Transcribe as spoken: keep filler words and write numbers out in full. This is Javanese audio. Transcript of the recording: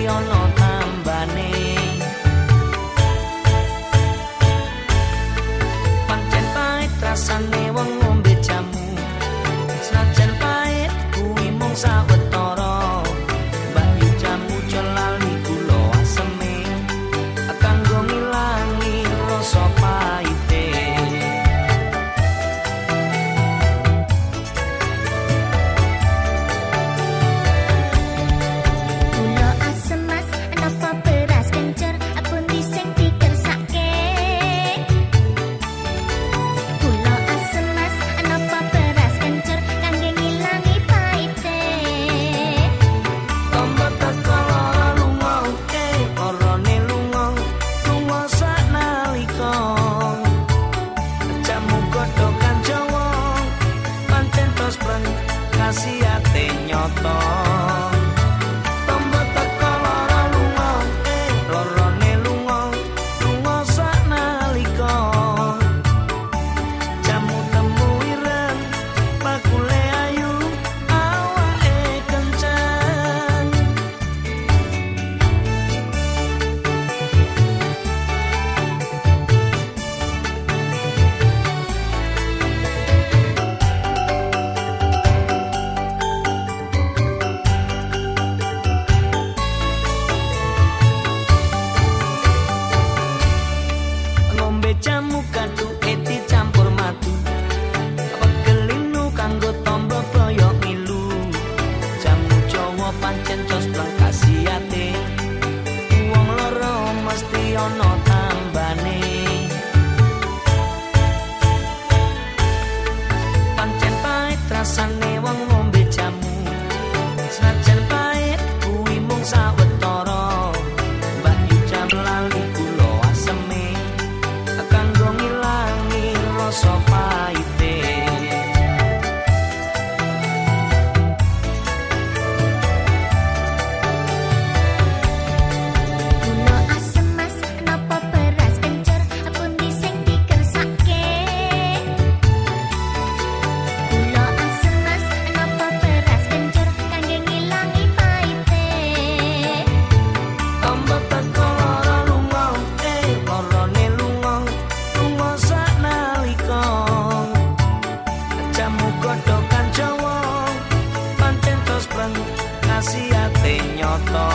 ana tambane. Pancen pahit rasane wong ngombe jamu, senajan pahit kuwi mung sawetara. Banyu jamu celali gula aseme, kanggo ngilangi rasa pahite. Gula asem mas, napa beras kencer, pundi sing dikersake. Gula asem mas, napa beras kencer, kangge ngilangi pahite. Tombak teko lara lunga, eh orone lunga, lunga sanalika. Jamu godhogan Jawa, pancen tos preng khasiate nyoto. Tombak teko lara lunga, eh lorone lunga, lunga sanalika. Jamu temu ireng, bakule ayu, awake kenceng. Ngombe jamu kadhu eti campur madu, pegelinu kanggo tombo boyo ngilu. Jamu Jawa pancen tos bleng khasiate, wong loro mesti ana tambane. Pancen pahit rasane wong ngombe jamu, senajan pahit kuwi mung sawetara. Banyu jamu lali gula aseme, kanggo ngilangi rasa pahite. Gula asem mas, napa beras kencer, pundi sing dikersake. Gula asem mas, napa beras kencer, kangge ngilangi pahite. Tombak teko lara lunga, eh lorone lunga, lunga sanalika. Jamu godhogan Jawa, pancen tos preng khasiate nyoto.